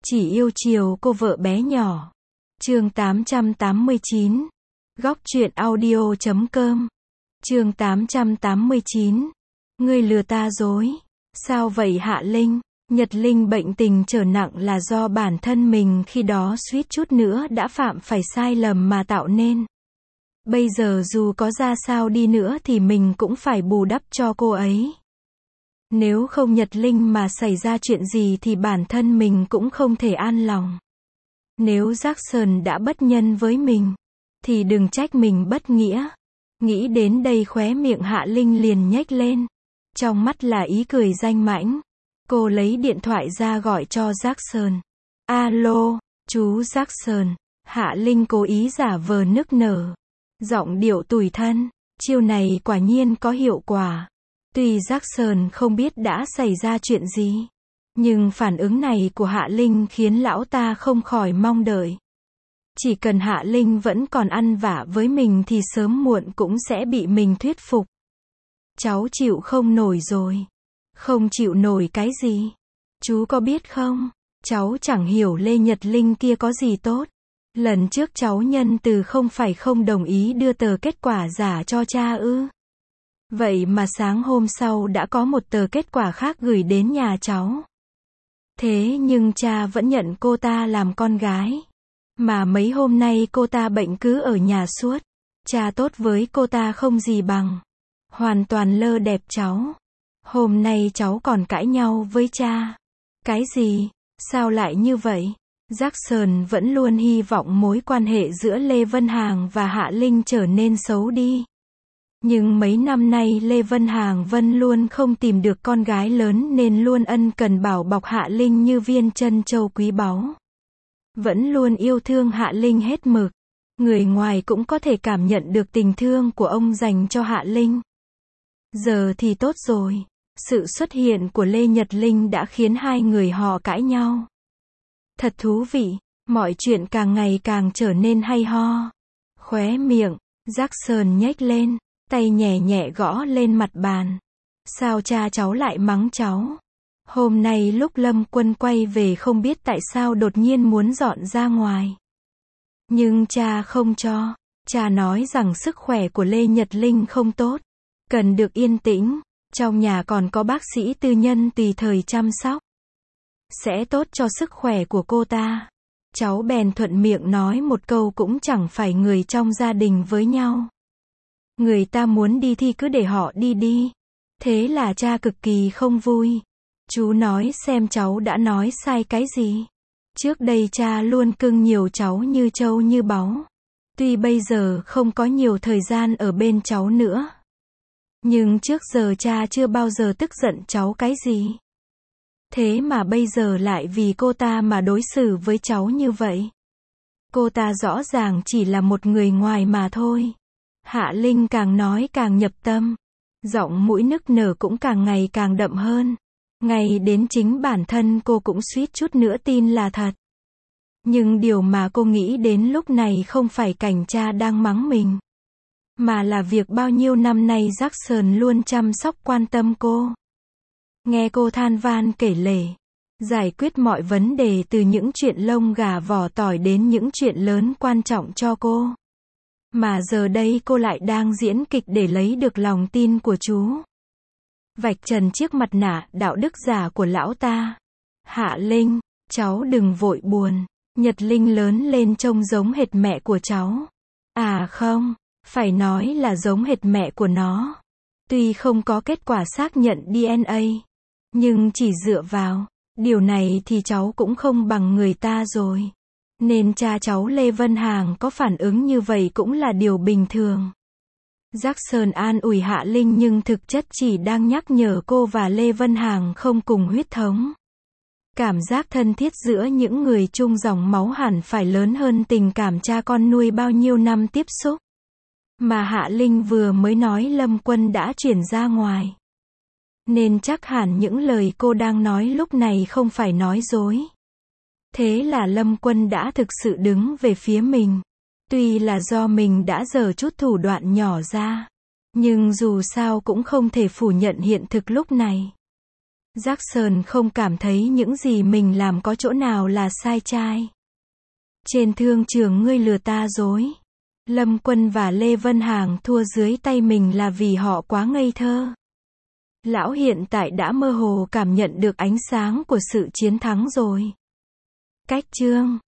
Chỉ yêu chiều cô vợ bé nhỏ. Chương 889. Góc truyện audio.com. Chương 889. Ngươi lừa ta dối. Sao vậy Hạ Linh? Nhật Linh bệnh tình trở nặng là do bản thân mình khi đó suýt chút nữa đã phạm phải sai lầm mà tạo nên. Bây giờ dù có ra sao đi nữa thì mình cũng phải bù đắp cho cô ấy. Nếu không Nhật Linh mà xảy ra chuyện gì thì bản thân mình cũng không thể an lòng. Nếu Jackson đã bất nhân với mình, thì đừng trách mình bất nghĩa. Nghĩ đến đây khóe miệng Hạ Linh liền nhếch lên. Trong mắt là ý cười danh mãnh. Cô lấy điện thoại ra gọi cho Jackson. Alo, chú Jackson. Hạ Linh cố ý giả vờ nức nở. Giọng điệu tủi thân. Chiêu này quả nhiên có hiệu quả. Tuy Jackson không biết đã xảy ra chuyện gì, nhưng phản ứng này của Hạ Linh khiến lão ta không khỏi mong đợi. Chỉ cần Hạ Linh vẫn còn ăn vạ với mình thì sớm muộn cũng sẽ bị mình thuyết phục. Cháu chịu không nổi rồi. Không chịu nổi cái gì? Chú có biết không? Cháu chẳng hiểu Lê Nhật Linh kia có gì tốt. Lần trước cháu nhân từ không phải không đồng ý đưa tờ kết quả giả cho cha ư? Vậy mà sáng hôm sau đã có một tờ kết quả khác gửi đến nhà cháu. Thế nhưng cha vẫn nhận cô ta làm con gái. Mà mấy hôm nay cô ta bệnh cứ ở nhà suốt. Cha tốt với cô ta không gì bằng. Hoàn toàn lơ đẹp cháu. Hôm nay cháu còn cãi nhau với cha. Cái gì? Sao lại như vậy? Jackson vẫn luôn hy vọng mối quan hệ giữa Lê Vân Hàng và Hạ Linh trở nên xấu đi. Nhưng mấy năm nay Lê Vân Hàng luôn không tìm được con gái lớn nên luôn ân cần bảo bọc Hạ Linh như viên trân châu quý báu. Vẫn luôn yêu thương Hạ Linh hết mực. Người ngoài cũng có thể cảm nhận được tình thương của ông dành cho Hạ Linh. Giờ thì tốt rồi. Sự xuất hiện của Lê Nhật Linh đã khiến hai người họ cãi nhau. Thật thú vị. Mọi chuyện càng ngày càng trở nên hay ho. Khóe miệng Jackson nhếch lên. Tay nhẹ nhẹ gõ lên mặt bàn. Sao cha cháu lại mắng cháu? Hôm nay lúc Lâm Quân quay về không biết tại sao đột nhiên muốn dọn ra ngoài. Nhưng cha không cho. Cha nói rằng sức khỏe của Lê Nhật Linh không tốt. Cần được yên tĩnh. Trong nhà còn có bác sĩ tư nhân tùy thời chăm sóc. Sẽ tốt cho sức khỏe của cô ta. Cháu bèn thuận miệng nói một câu cũng chẳng phải người trong gia đình với nhau. Người ta muốn đi thì cứ để họ đi đi. Thế là cha cực kỳ không vui. Chú nói xem cháu đã nói sai cái gì. Trước đây cha luôn cưng nhiều cháu như trâu như báu. Tuy bây giờ không có nhiều thời gian ở bên cháu nữa. Nhưng trước giờ cha chưa bao giờ tức giận cháu cái gì. Thế mà bây giờ lại vì cô ta mà đối xử với cháu như vậy. Cô ta rõ ràng chỉ là một người ngoài mà thôi. Hạ Linh càng nói càng nhập tâm. Giọng mũi nức nở cũng càng ngày càng đậm hơn. Ngay đến chính bản thân cô cũng suýt chút nữa tin là thật. Nhưng điều mà cô nghĩ đến lúc này không phải cảnh cha đang mắng mình. Mà là việc bao nhiêu năm nay Jackson luôn chăm sóc quan tâm cô. Nghe cô than van kể lể. Giải quyết mọi vấn đề từ những chuyện lông gà vỏ tỏi đến những chuyện lớn quan trọng cho cô. Mà giờ đây cô lại đang diễn kịch để lấy được lòng tin của chú. Vạch trần chiếc mặt nạ đạo đức giả của lão ta. Hạ Linh, cháu đừng vội buồn. Nhật Linh lớn lên trông giống hệt mẹ của cháu. À không, phải nói là giống hệt mẹ của nó. Tuy không có kết quả xác nhận DNA, nhưng chỉ dựa vào điều này thì cháu cũng không bằng người ta rồi. Nên cha cháu Lê Vân Hàng có phản ứng như vậy cũng là điều bình thường. Jackson an ủi Hạ Linh nhưng thực chất chỉ đang nhắc nhở cô và Lê Vân Hàng không cùng huyết thống. Cảm giác thân thiết giữa những người chung dòng máu hẳn phải lớn hơn tình cảm cha con nuôi bao nhiêu năm tiếp xúc. Mà Hạ Linh vừa mới nói Lâm Quân đã chuyển ra ngoài. Nên chắc hẳn những lời cô đang nói lúc này không phải nói dối. Thế là Lâm Quân đã thực sự đứng về phía mình. Tuy là do mình đã giở chút thủ đoạn nhỏ ra. Nhưng dù sao cũng không thể phủ nhận hiện thực lúc này. Jackson không cảm thấy những gì mình làm có chỗ nào là sai trai. Trên thương trường ngươi lừa ta dối. Lâm Quân và Lê Vân Hàng thua dưới tay mình là vì họ quá ngây thơ. Lão hiện tại đã mơ hồ cảm nhận được ánh sáng của sự chiến thắng rồi. Cách chương